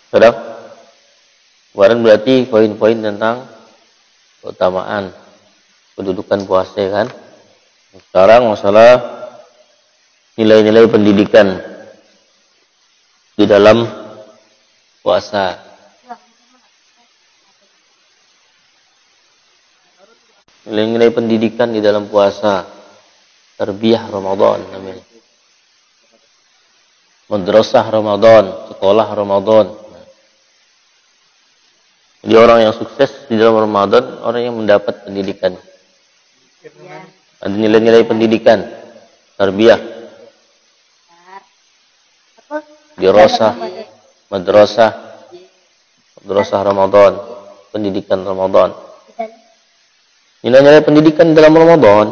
Sudah? Kemarin berarti poin-poin tentang keutamaan kedudukan puasa kan. Sekarang masalah nilai-nilai pendidikan di dalam puasa. Nilai-nilai pendidikan di dalam puasa. Tarbiyah Ramadan namanya. Madrasah Ramadan, sekolah Ramadan. Jadi orang yang sukses di dalam Ramadan, orang yang mendapat pendidikan. Ada nilai-nilai pendidikan, tarbiyah, dirasah, madrasah Ramadan, pendidikan Ramadan. Nilai-nilai pendidikan dalam Ramadan.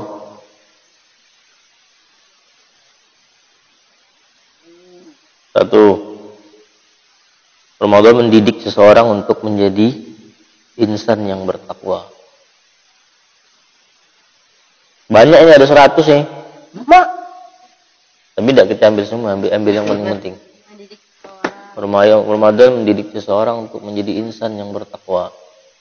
Satu, Ramadan mendidik seseorang untuk menjadi insan yang bertakwa. Banyak ini ada 100 ya. Tapi tidak kita ambil semua, ambil yang paling penting. Ramadan mendidik seseorang untuk menjadi insan yang bertakwa.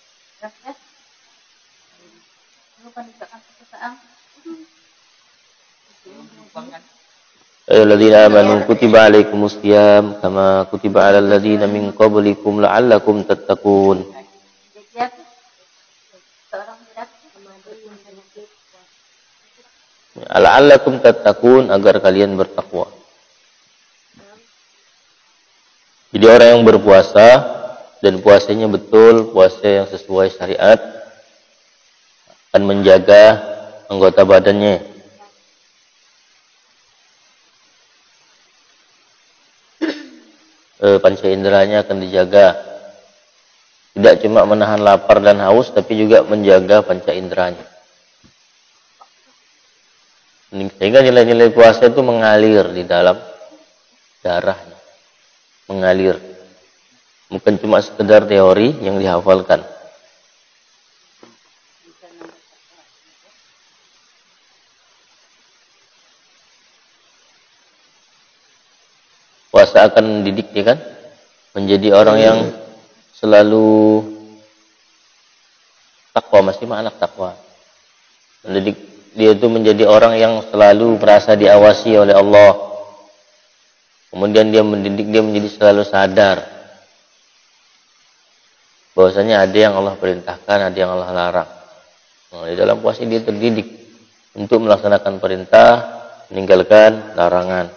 Ayyuhalladzina amanu kutiba alaikumusiyam kama kutiba alal ladzina min qablikum la'allakum tattaqun. La'allakum tattaqun, agar kalian bertakwa. Jadi orang yang berpuasa dan puasanya betul, puasa yang sesuai syariat, akan menjaga anggota badannya. Panca inderanya akan dijaga. Tidak cuma menahan lapar dan haus, tapi juga menjaga panca inderanya. Sehingga nilai-nilai puasa itu mengalir di dalam darahnya. Mengalir. Bukan cuma sekedar teori yang dihafalkan. Puasa akan mendidik dia kan, menjadi orang yang selalu takwa, masih anak takwa. Mendidik dia itu menjadi orang yang selalu merasa diawasi oleh Allah. Kemudian dia mendidik dia menjadi selalu sadar bahwasanya ada yang Allah perintahkan, ada yang Allah larang. Nah, di dalam puasa dia terdidik untuk melaksanakan perintah, meninggalkan larangan.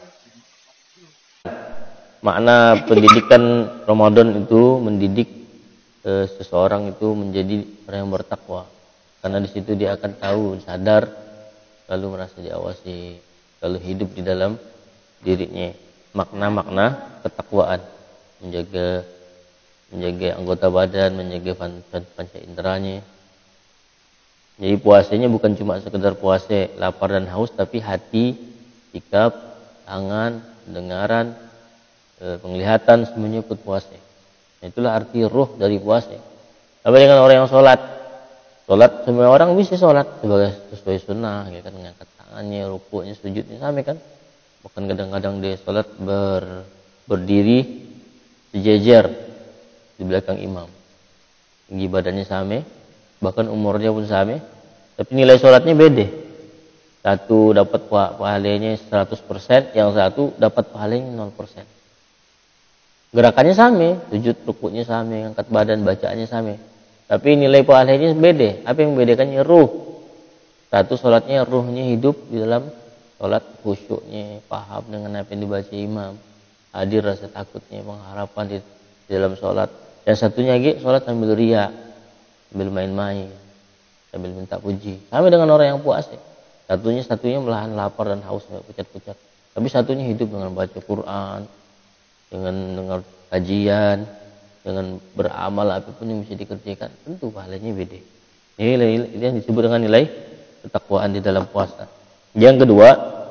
Makna pendidikan Ramadan itu mendidik seseorang itu menjadi orang yang bertakwa. Karena di situ dia akan tahu, sadar, lalu merasa diawasi, lalu hidup di dalam dirinya. Makna-makna ketakwaan, menjaga anggota badan, menjaga panca inderanya. Jadi puasanya bukan cuma sekedar puasa lapar dan haus, tapi hati, sikap, tangan, pendengaran, penglihatan semuanya ikut puasa. Itulah arti ruh dari puasa. Apa dengan orang yang sholat? Sholat semua orang bisa sholat sesuai sunnah, ya kan, mengangkat tangannya, rukuknya, sujudnya sama kan. Bahkan kadang-kadang dia sholat berdiri sejajar di belakang imam. Tinggi badannya sama, bahkan umurnya pun sama, tapi nilai sholatnya beda. Satu dapat pahalanya 100%, yang satu dapat pahalanya 0%. Gerakannya sama, sujud rukuknya sama, angkat badan bacaannya sama. Tapi nilai pahalanya beda. Apa yang membedakannya? Ruh. Satu sholatnya ruhnya hidup di dalam sholat, khusyuknya, paham dengan apa yang dibaca imam, hadir rasa takutnya, pengharapan di dalam sholat. Yang satunya lagi sholat sambil riya, sambil main-main, sambil minta puji. Sama dengan orang yang puasa. Satunya melahan lapar dan haus, pucat-pucat. Tapi satunya hidup dengan baca Quran, dengan dengar kajian, dengan beramal apapun yang bisa dikerjakan, tentu pahalanya beda. Ini yang disebut dengan nilai ketakwaan di dalam puasa. Yang kedua,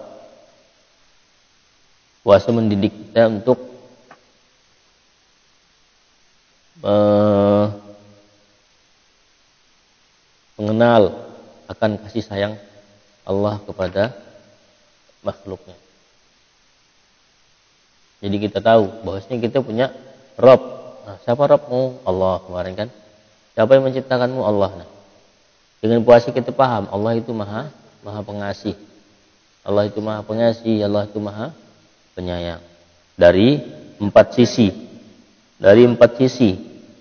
puasa mendidik kita untuk mengenal akan kasih sayang Allah kepada makhluknya. Jadi kita tahu bahwasanya kita punya Rabb, Nah, siapa Rabbmu? Allah kemarin kan. Siapa yang menciptakanmu? Allah. Nah, dengan puasa kita paham Allah itu maha pengasih. Allah itu maha pengasih, Allah itu maha penyayang. Dari 4 sisi. Dari 4 sisi.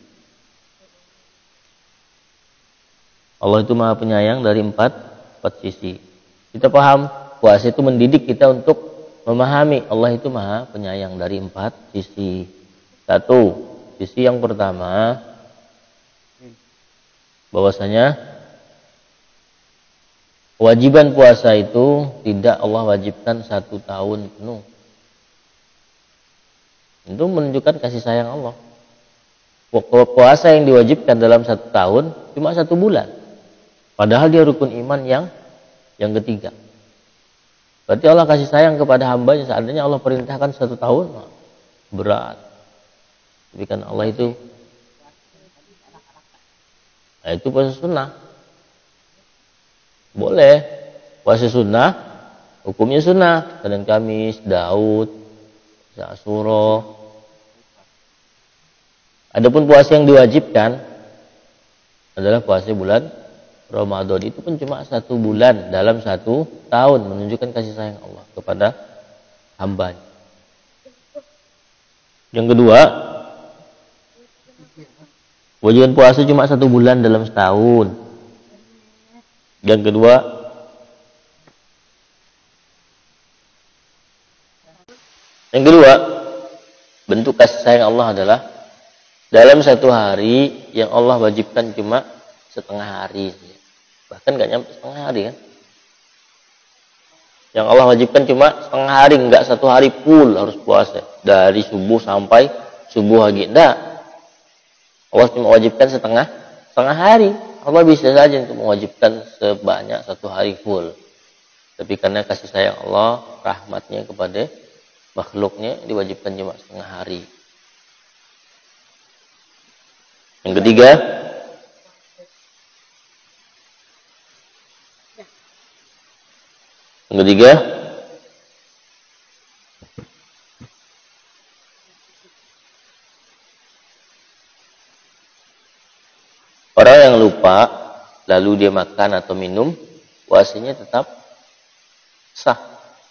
Allah itu maha penyayang dari 4 sisi. Kita paham puasa itu mendidik kita untuk memahami Allah itu maha penyayang dari 4 sisi. Satu, sisi yang pertama bahwasanya kewajiban puasa itu tidak Allah wajibkan 1 tahun penuh. Itu menunjukkan kasih sayang Allah. Puasa yang diwajibkan dalam 1 tahun cuma 1 bulan. Padahal dia rukun iman yang ketiga. Berarti Allah kasih sayang kepada hambanya. Seandainya Allah perintahkan 1 tahun, berat. Tapi kan Allah itu, nah itu puasa sunnah. Boleh. Puasa sunnah, hukumnya sunnah. Senin Kamis, Daud, Asyura. Adapun puasa yang diwajibkan adalah puasa bulan Ramadan. Itu pun cuma 1 bulan dalam 1 tahun, menunjukkan kasih sayang Allah kepada hambanya. Yang kedua, kewajiban puasa cuma 1 bulan dalam setahun. Yang kedua, bentuk kasih sayang Allah adalah dalam 1 hari yang Allah wajibkan cuma setengah hari. Bahkan gak nyampe setengah hari kan. Yang Allah wajibkan cuma setengah hari, enggak 1 hari full harus puasa. Dari subuh sampai subuh lagi. Enggak. Allah cuma wajibkan setengah hari. Allah bisa saja untuk mewajibkan sebanyak 1 hari full. Tapi karena kasih sayang Allah, rahmatnya kepada makhluknya, diwajibkan cuma setengah hari. Yang ketiga, orang yang lupa lalu dia makan atau minum, puasanya tetap sah.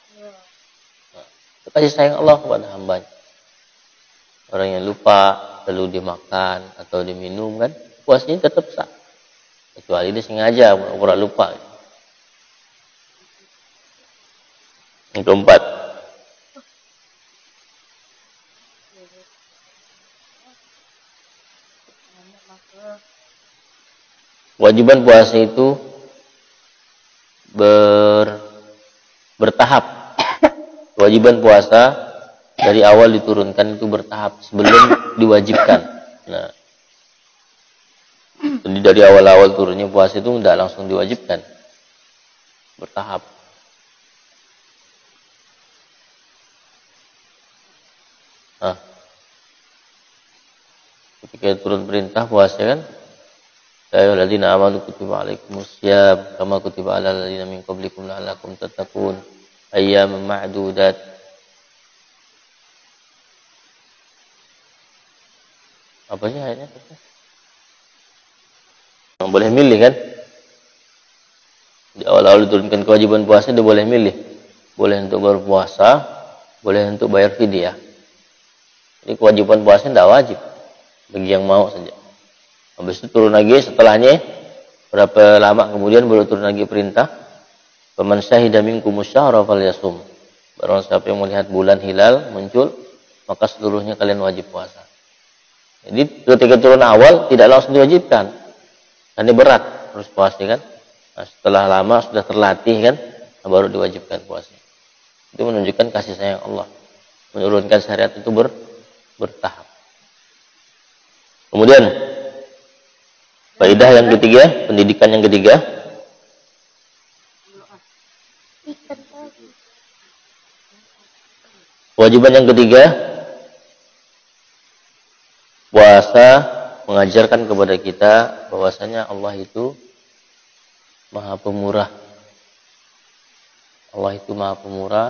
Itu kasih sayang Allah kepada hambanya. Orang yang lupa lalu dia makan atau dia minum kan, puasanya tetap sah. Kecuali dia sengaja pura-pura lupa. Yang keempat, kewajiban puasa itu bertahap. Kewajiban puasa dari awal diturunkan itu bertahap sebelum diwajibkan. Nah, jadi dari awal-awal turunnya puasa itu tidak langsung diwajibkan, bertahap. Nah, ketika turun perintah puasa kan, ya ayyuhalladzina amanu kutiba alaikumussyam kama kutiba alal ladzina min qablikum la'allakum tattaqun ayyaman ma'dudat. Apa sih ayatnya? Yang boleh milih kan? Di awal-awal diturunkan kewajiban puasa dia boleh milih. Boleh untuk berpuasa, boleh untuk bayar fidyah. Jadi kewajiban puasa tidak wajib bagi yang mau saja. Habis itu turun lagi setelahnya berapa lama kemudian baru turun lagi perintah, faman syahida minkumus syahra falyasum. Barang siapa yang melihat bulan hilal muncul, maka seluruhnya kalian wajib puasa. Jadi ketika turun awal tidak langsung diwajibkan. Karena berat harus puasa kan. Nah, setelah lama sudah terlatih kan, baru diwajibkan puasa. Itu menunjukkan kasih sayang Allah. Menurunkan syariat itu bertahap. Kemudian faedah yang ketiga, pendidikan yang ketiga, kewajiban yang ketiga, puasa mengajarkan kepada kita bahwasanya Allah itu Maha Pemurah. Allah itu Maha Pemurah.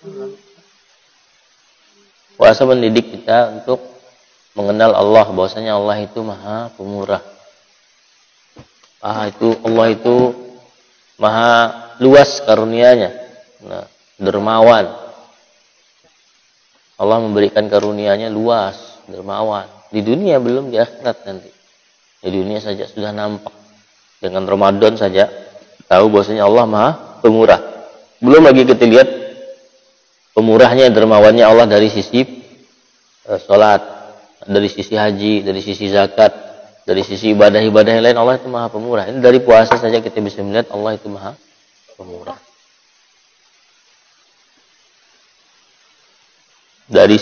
Puasa mendidik kita untuk mengenal Allah, bahwasanya Allah itu Maha Pemurah. Allah itu Maha luas karunia-Nya. Nah, dermawan. Allah memberikan karunia-Nya luas, dermawan. Di dunia belum, di akhirat nanti. Di dunia saja sudah nampak. Dengan Ramadan saja tahu bahwasanya Allah Maha Pemurah. Belum lagi kita lihat pemurahnya, dermawannya Allah dari sisi sholat, dari sisi haji, dari sisi zakat, dari sisi ibadah-ibadah yang lain. Allah itu Maha Pemurah. Ini dari puasa saja kita bisa melihat Allah itu Maha Pemurah. Dari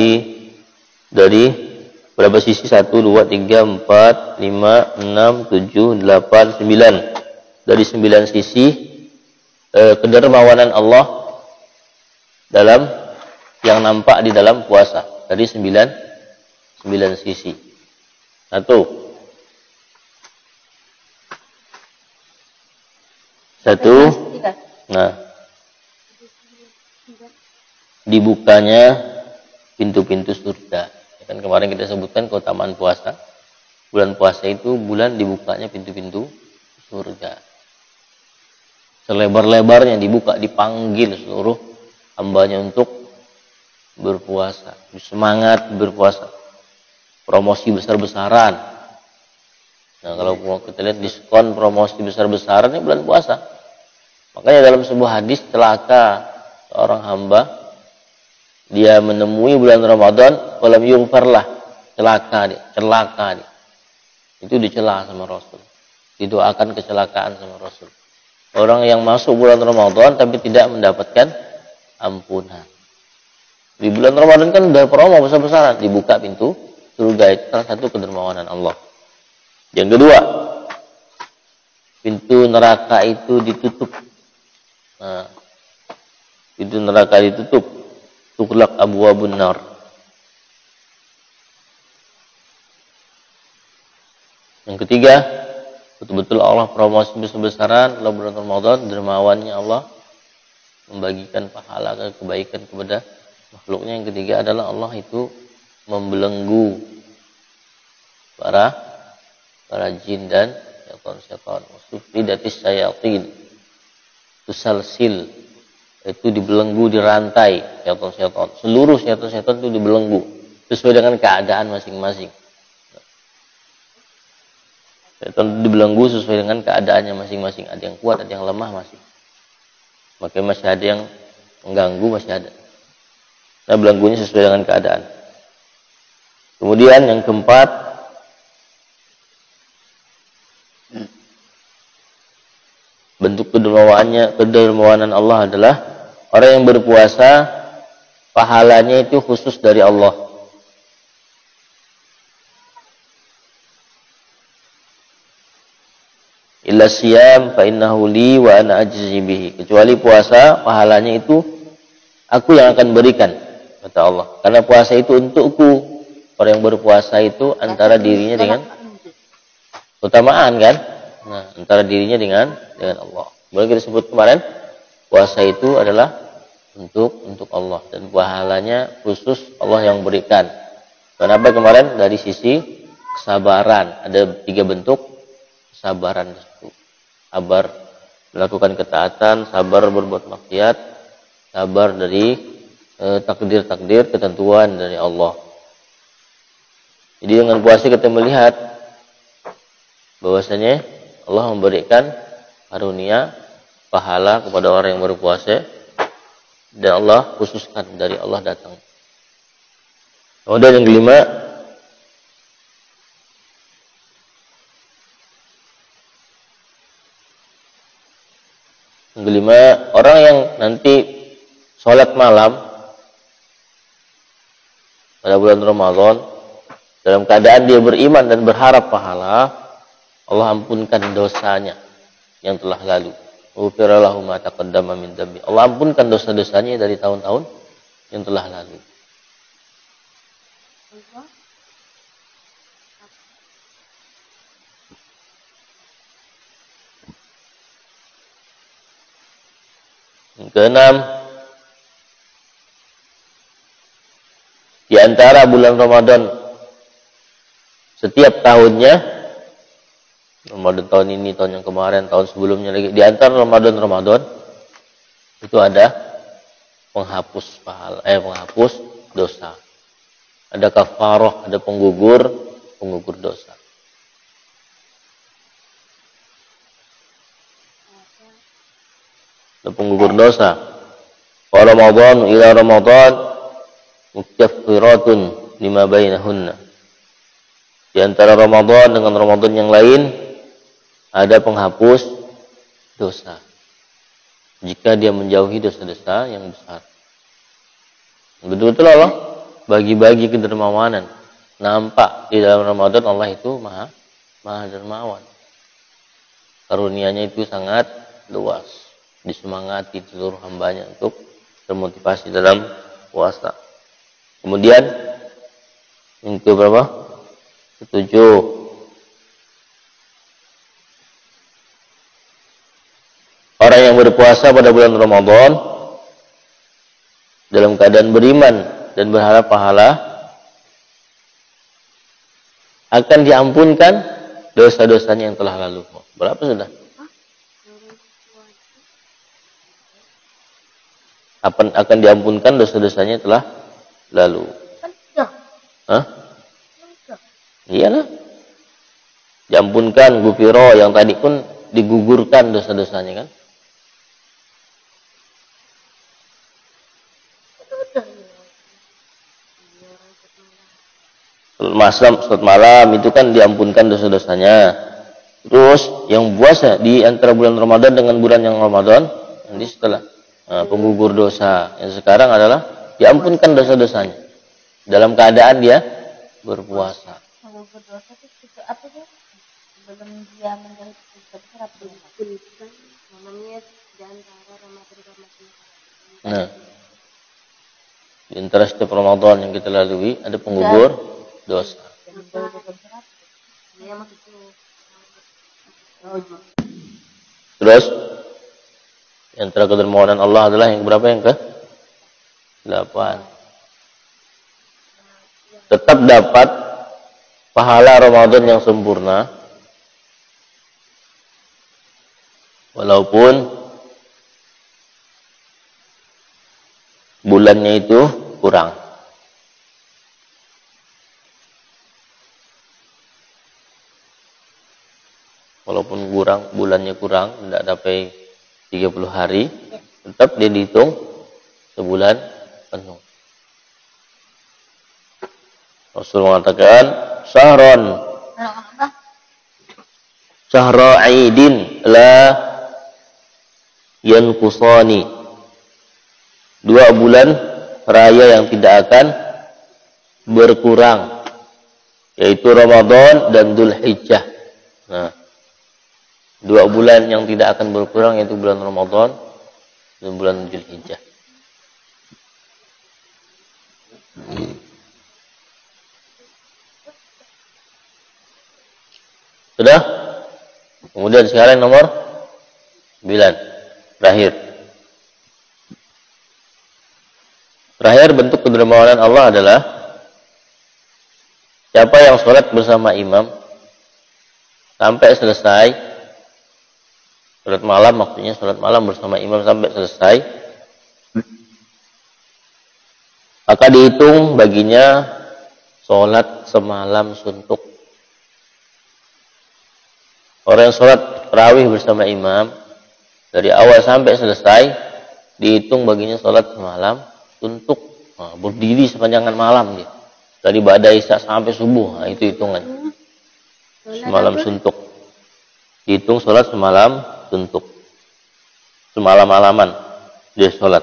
berapa sisi? 1, 2, 3, 4, 5, 6, 7, 8, 9. Dari 9 sisi kedermawanan Allah dalam yang nampak di dalam puasa. Dari 9 sisi. 1. Nah, dibukanya pintu-pintu surga. Kan kemarin kita sebutkan keutamaan puasa. Bulan puasa itu bulan dibukanya pintu-pintu surga. Selebar-lebarnya dibuka, dipanggil seluruh hambanya untuk berpuasa. Semangat berpuasa. Promosi besar-besaran. Nah, kalau kita lihat diskon promosi besar-besaran ini bulan puasa. Makanya dalam sebuah hadis, celaka seorang hamba, dia menemui bulan Ramadan, walam yughfarlah, celaka dia. Itu dicela sama Rasul. Didoakan kecelakaan sama Rasul. Orang yang masuk bulan Ramadan tapi tidak mendapatkan ampunan. Di bulan Ramadan kan udah promo besar-besaran, dibuka pintu surga. Itu salah satu kedermawanan Allah. Yang kedua, pintu neraka itu ditutup. Nah, pintu neraka ditutup. Tuklak abwabun nar. Yang ketiga, betul-betul Allah promosi besar-besaran dalam bulan Ramadan, dermawannya Allah membagikan pahala kebaikan kepada makhluknya. Yang ketiga adalah Allah itu membelenggu para jin dan syaitan. Sufidatis syayatin, tusalsil, itu dibelenggu, dirantai syaitan. Seluruh syaitan itu dibelenggu sesuai dengan keadaan masing-masing. Syaitan dibelenggu sesuai dengan keadaannya masing-masing. Ada yang kuat, ada yang lemah masih. Makanya masih ada yang mengganggu, masih ada. Nah, belenggunya sesuai dengan keadaan. Kemudian yang keempat, bentuk kedermawanan Allah adalah orang yang berpuasa, pahalanya itu khusus dari Allah. Illa siyam fa innahu li wa ana ajzi bihi. Kecuali puasa, pahalanya itu aku yang akan berikan, kata Allah. Karena puasa itu untukku. Orang yang berpuasa itu antara dirinya dengan keutamaan kan? Nah, antara dirinya dengan Allah. Boleh kita sebut kemarin, puasa itu adalah untuk Allah dan pahalanya khusus Allah yang berikan. Kenapa kemarin? Dari sisi kesabaran. Ada 3 bentuk kesabaran tersebut. Sabar melakukan ketaatan, sabar berbuat maksiat, sabar dari takdir-takdir ketentuan dari Allah. Jadi dengan puasa kita melihat bahwasanya Allah memberikan karunia pahala kepada orang yang berpuasa dan Allah khususkan dari Allah datang. Kemudian yang kelima, orang yang nanti sholat malam pada bulan Ramadan dalam keadaan dia beriman dan berharap pahala, Allah ampunkan dosanya yang telah lalu. Ghufira lahu ma taqaddama min dzambi. Allah ampunkan dosa-dosanya dari tahun-tahun yang telah lalu. Yang keenam, antara bulan Ramadan setiap tahunnya, Ramadan tahun ini, tahun yang kemarin, tahun sebelumnya lagi, di antara Ramadan itu ada penghapus penghapus dosa. Ada kafarah, ada penggugur dosa. Ada penggugur dosa. Wa Ramadan ila Ramadan mukaffiratun lima bainahunna. Di antara Ramadan dengan Ramadan yang lain ada penghapus dosa. Jika dia menjauhi dosa-dosa yang besar. Betul-betul Allah bagi-bagi kedermawanan. Nampak di dalam Ramadan Allah itu maha dermawan. Karunia-Nya itu sangat luas. Disemangati seluruh hambanya untuk termotivasi dalam puasa. Kemudian yang ke berapa? Ketujuh. Orang yang berpuasa pada bulan Ramadan dalam keadaan beriman dan berharap pahala akan diampunkan dosa-dosanya yang telah lalu. Berapa sudah? Akan diampunkan dosa-dosanya telah lalu. Hah? Iyalah. Diampunkan, gufiro, yang tadi pun digugurkan dosa-dosanya kan. Salat malam itu kan diampunkan dosa-dosanya. Terus yang puasa di antara bulan Ramadan dengan bulan yang Ramadan, nanti setelah penggugur dosa. Yang sekarang adalah diampunkan dosa-dosanya dalam keadaan dia berpuasa. Penggugur dosa itu apa sih? Sebelum dia menjadi besar apa? Namanya di antara Ramadan. Nah, di antara setiap Ramadan yang kita lalui ada penggugur dosa. Terus yang antara kedermawanan Allah adalah yang berapa, yang ke 8. Tetap dapat pahala Ramadan yang sempurna walaupun bulannya itu kurang. Walaupun bulannya kurang, tidak sampai 30 hari, tetap dia dihitung sebulan penuh. Rasul mengatakan, Syahra Aidin la yanqusani. 2 bulan raya yang tidak akan berkurang, yaitu Ramadan dan Dzulhijjah. Nah, 2 bulan yang tidak akan berkurang yaitu bulan Ramadan dan bulan Dzulhijjah. Sudah? Kemudian sekarang nomor 9. Terakhir bentuk kedermawanan Allah adalah siapa yang sholat bersama imam sampai selesai. Sholat malam, maksudnya sholat malam bersama imam sampai selesai, maka dihitung baginya sholat semalam suntuk. Orang yang sholat tarawih bersama imam dari awal sampai selesai dihitung baginya sholat semalam suntuk. Nah, berdiri sepanjangan malam dia dari ba'da isya sampai subuh. Nah, itu hitungan semalam suntuk. Dihitung sholat semalam suntuk. Semalam-malaman dia sholat.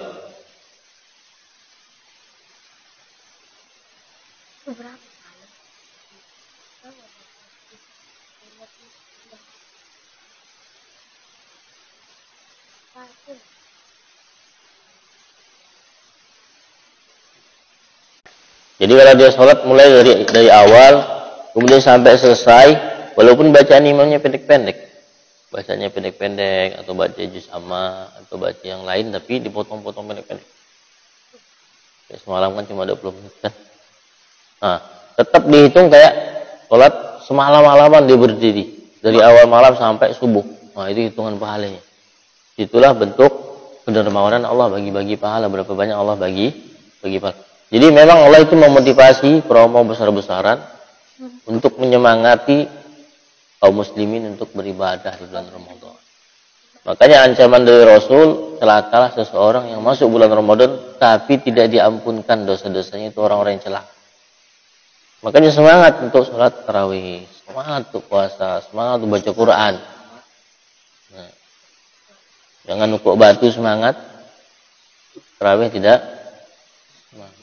Jadi kalau dia sholat mulai dari awal kemudian sampai selesai, walaupun bacaan imamnya pendek-pendek, bacanya pendek-pendek atau baca juz amma atau baca yang lain, tapi dipotong-potong pendek-pendek. Ya, semalam kan cuma 20 menit kan. Nah, tetap dihitung kayak sholat semalam-malaman dia berdiri. Dari awal malam sampai subuh. Nah, itu hitungan pahalanya. Itulah bentuk kedermawanan Allah bagi-bagi pahala. Berapa banyak Allah bagi pahala. Jadi memang Allah itu memotivasi promo besar-besaran untuk menyemangati kaum muslimin untuk beribadah di bulan Ramadan. Makanya ancaman dari Rasul, celakalah seseorang yang masuk bulan Ramadan tapi tidak diampunkan dosa-dosanya, itu orang-orang yang celaka. Makanya semangat untuk sholat tarawih, semangat untuk puasa, semangat untuk baca Quran. Nah, jangan nukuk batu semangat, tarawih tidak semangat.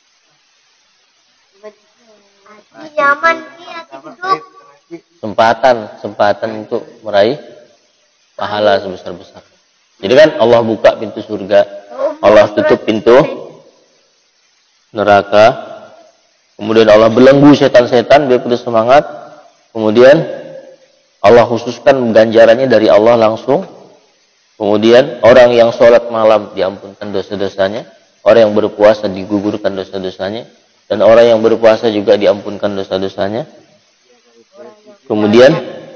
Nyaman duduk. Kesempatan untuk meraih pahala sebesar-besar. Jadi kan Allah buka pintu surga, Allah tutup pintu neraka. Kemudian Allah belenggu setan-setan biar putus semangat. Kemudian Allah khususkan ganjarannya dari Allah langsung. Kemudian orang yang sholat malam diampunkan dosa-dosanya. Orang yang berpuasa digugurkan dosa-dosanya. Dan orang yang berpuasa juga diampunkan dosa-dosanya. Kemudian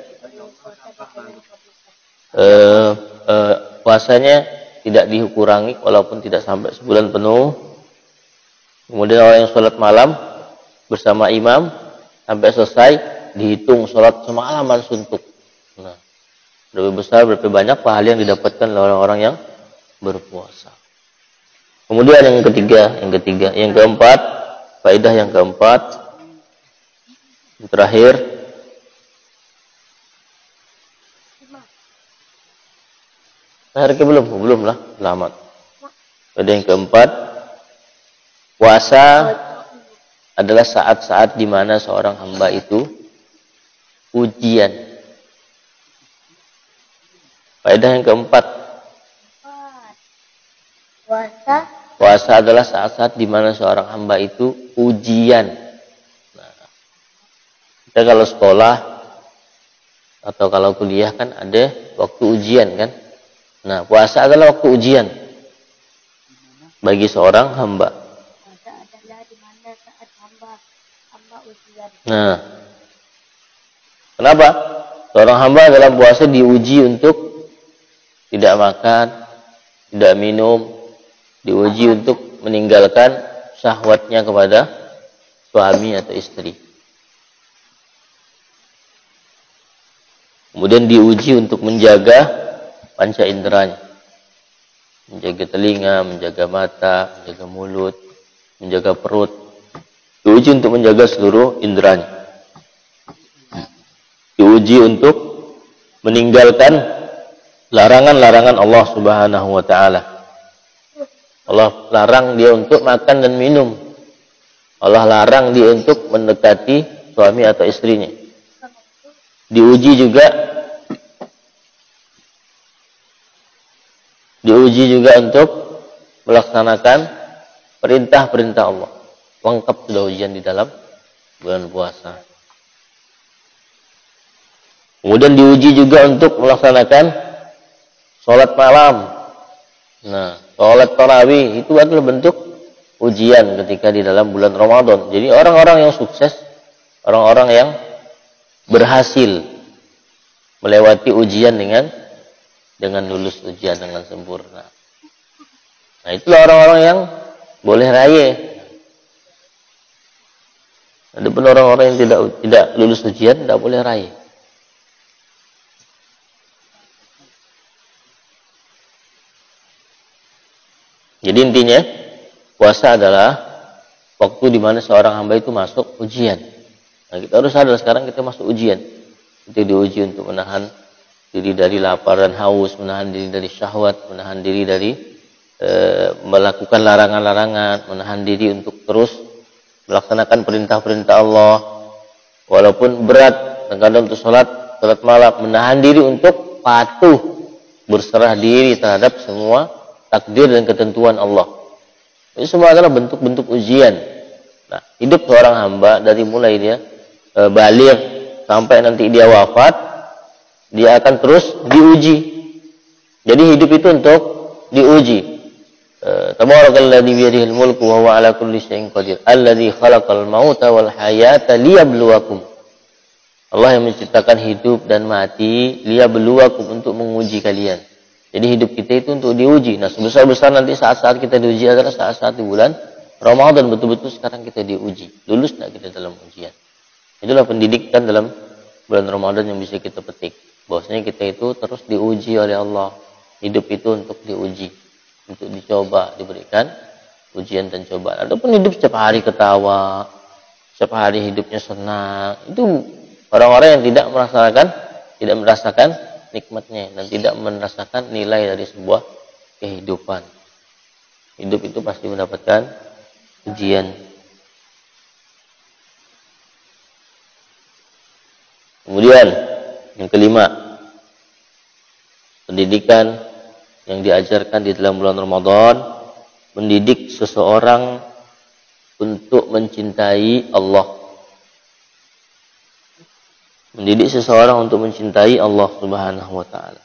puasanya tidak dikurangi walaupun tidak sampai sebulan penuh. Kemudian orang yang sholat malam bersama imam sampai selesai dihitung sholat semalaman suntuk. Nah, berapa besar, berapa banyak pahala yang didapatkan oleh orang-orang yang berpuasa. Kemudian yang keempat, faedah yang keempat, yang terakhir, belum lah, selamat. Faedah yang keempat, puasa adalah saat-saat di mana seorang hamba itu ujian. Faedah yang keempat, puasa adalah saat-saat di mana seorang hamba itu ujian. Nah, kita kalau sekolah atau kalau kuliah kan ada waktu ujian kan. Nah, puasa adalah waktu ujian bagi seorang hamba. Nah, kenapa? Seorang hamba dalam puasa diuji untuk tidak makan, tidak minum, diuji untuk meninggalkan syahwatnya kepada suami atau istri. Kemudian diuji untuk menjaga panca inderanya. Menjaga telinga, menjaga mata, menjaga mulut, menjaga perut. Diuji untuk menjaga seluruh inderanya. Diuji untuk meninggalkan larangan-larangan Allah Subhanahu wa taala. Allah larang dia untuk makan dan minum. Allah larang dia untuk mendekati suami atau istrinya. Diuji juga untuk melaksanakan perintah-perintah Allah. Lengkap sudah ujian di dalam bulan puasa. Kemudian diuji juga untuk melaksanakan sholat malam. Nah, sholat tarawih itu adalah bentuk ujian ketika di dalam bulan Ramadan. Jadi orang-orang yang sukses, orang-orang yang berhasil melewati ujian dengan lulus ujian dengan sempurna. Nah, itulah orang-orang yang boleh raya. Ada pun orang-orang yang tidak lulus ujian tidak boleh raya. Jadi intinya puasa adalah waktu di mana seorang hamba itu masuk ujian. Nah, kita harus sadar sekarang kita masuk ujian. Kita diuji untuk menahan diri dari lapar dan haus, menahan diri dari syahwat, menahan diri dari melakukan larangan-larangan, menahan diri untuk terus melaksanakan perintah-perintah Allah. Walaupun berat, terkadang untuk sholat malam, menahan diri untuk patuh, berserah diri terhadap semua takdir dan ketentuan Allah. Ini semua adalah bentuk-bentuk ujian. Nah, hidup seorang hamba dari mulai dia baligh sampai nanti dia wafat, dia akan terus diuji. Jadi hidup itu untuk diuji. Tabarakalladzi biyadihil mulku wa huwa ala kulli syai'in qadir. Alladzi khalaqal mauta wal hayata liyabluwakum. Allah yang menciptakan hidup dan mati liyabluwakum, untuk menguji kalian. Jadi hidup kita itu untuk diuji. Nah, sebesar-besar nanti saat-saat kita diuji adalah saat-saat di bulan Ramadan. Betul-betul sekarang kita diuji. Lulus enggak kita dalam ujian. Itulah pendidikan dalam bulan Ramadan yang bisa kita petik. Bahwasanya kita itu terus diuji oleh Allah. Hidup itu untuk diuji, untuk dicoba, diberikan ujian dan cobaan. Ataupun hidup setiap hari ketawa, setiap hari hidupnya senang. Itu orang-orang yang tidak merasakan nikmatnya dan tidak merasakan nilai dari sebuah kehidupan. Hidup itu pasti mendapatkan ujian. Kemudian yang kelima, pendidikan yang diajarkan di dalam bulan Ramadan, mendidik seseorang untuk mencintai Allah. Mendidik seseorang untuk mencintai Allah Subhanahu wa taala.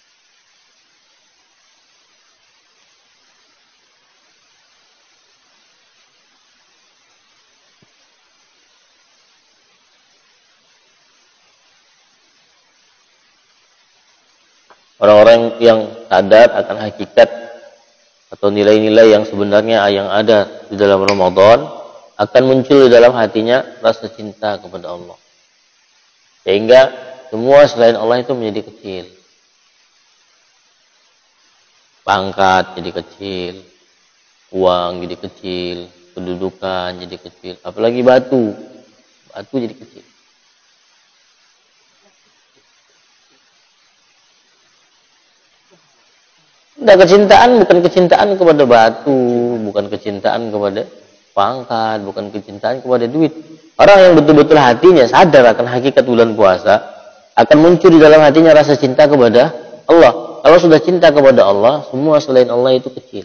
Orang-orang yang sadar akan hakikat atau nilai-nilai yang sebenarnya yang ada di dalam Ramadan akan muncul di dalam hatinya rasa cinta kepada Allah. Sehingga semua selain Allah itu menjadi kecil. Pangkat jadi kecil, uang jadi kecil, kedudukan jadi kecil, apalagi batu jadi kecil. Nah, kecintaan bukan kecintaan kepada batu, bukan kecintaan kepada pangkat, bukan kecintaan kepada duit. Orang yang betul-betul hatinya sadar akan hakikat bulan puasa, akan muncul di dalam hatinya rasa cinta kepada Allah. Kalau sudah cinta kepada Allah, semua selain Allah itu kecil.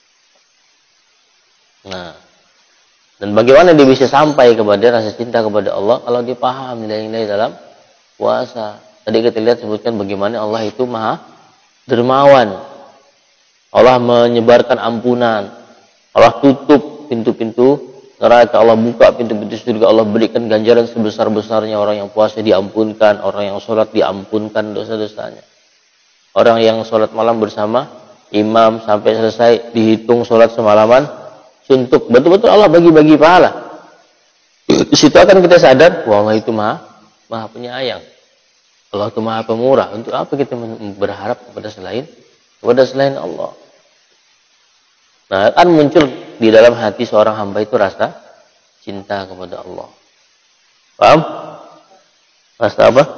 Nah, dan bagaimana dia bisa sampai kepada rasa cinta kepada Allah kalau dia paham nilai-nilai dalam puasa. Tadi kita lihat sebutkan bagaimana Allah itu maha dermawan. Allah menyebarkan ampunan. Allah tutup pintu-pintu neraka. Allah buka pintu-pintu surga. Allah berikan ganjaran sebesar-besarnya. Orang yang puasa diampunkan. Orang yang sholat diampunkan dosa-dosanya. Orang yang sholat malam bersama imam sampai selesai dihitung sholat semalaman suntuk. Betul-betul Allah bagi-bagi pahala. Di situ akan kita sadar bahwa Allah itu maha penyayang. Allah itu maha pemurah. Untuk apa kita berharap kepada selain Allah? Nah, akan muncul di dalam hati seorang hamba itu rasa cinta kepada Allah. Paham? Rasa apa?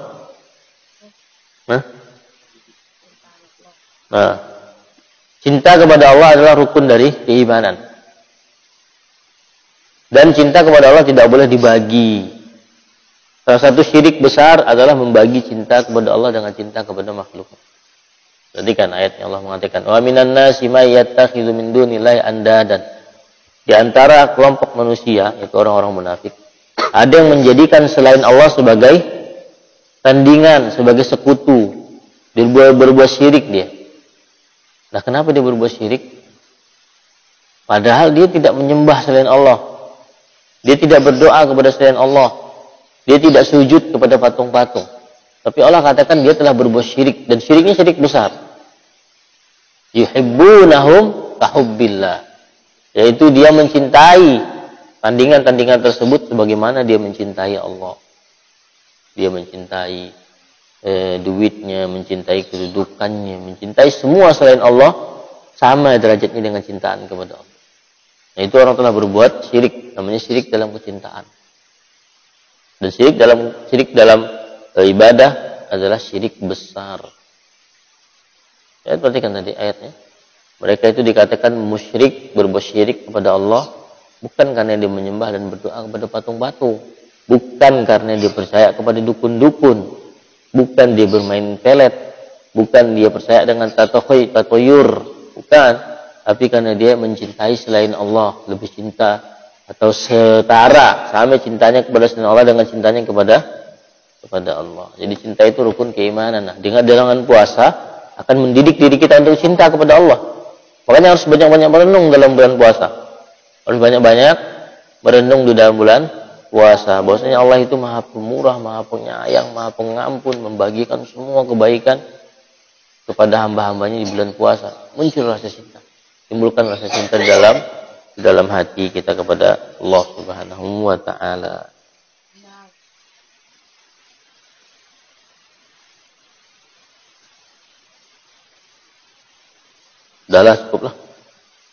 Nah, cinta kepada Allah adalah rukun dari keimanan. Dan cinta kepada Allah tidak boleh dibagi. Salah satu syirik besar adalah membagi cinta kepada Allah dengan cinta kepada makhluk. Perhatikan ayatnya, Allah mengatakan, "Wa minan nasi may yattakhidhu min dunillahi andadan." Di antara kelompok manusia, yaitu orang-orang munafik, ada yang menjadikan selain Allah sebagai tandingan, sebagai sekutu. Dia berbuat syirik dia. Nah, kenapa dia berbuat syirik? Padahal dia tidak menyembah selain Allah. Dia tidak berdoa kepada selain Allah. Dia tidak sujud kepada patung-patung. Tapi Allah katakan dia telah berbuat syirik, dan syiriknya syirik besar. Yuhibbunahum kahubbillah, yaitu dia mencintai tandingan-tandingan tersebut sebagaimana dia mencintai Allah. Dia mencintai duitnya, mencintai kedudukannya, mencintai semua selain Allah, sama derajatnya dengan cintaan kepada Allah. Nah, itu orang telah berbuat syirik, namanya syirik dalam kecintaan. Dan syirik dalam ibadah adalah syirik besar. Ya, perhatikan tadi ayatnya. Mereka itu dikatakan musyrik, berbuat syirik kepada Allah, bukan karena dia menyembah dan berdoa kepada patung-patung, bukan karena dia percaya kepada dukun-dukun, bukan dia bermain pelet, bukan dia percaya dengan tatoyur, bukan, tapi karena dia mencintai selain Allah, lebih cinta atau setara, sama cintanya kepada selain Allah dengan cintanya kepada Allah. Jadi cinta itu rukun keimanan. Nah, dengan puasa akan mendidik diri kita untuk cinta kepada Allah. Makanya harus banyak-banyak merenung dalam bulan puasa. Harus banyak-banyak merenung di dalam bulan puasa. Bahwasanya Allah itu Maha Pemurah, Maha Penyayang, Maha Pengampun, membagikan semua kebaikan kepada hamba-hambanya di bulan puasa. Muncul rasa cinta. Timbulkan rasa cinta di dalam hati kita kepada Allah Subhanahu wa taala. Udahlah, cukup lah.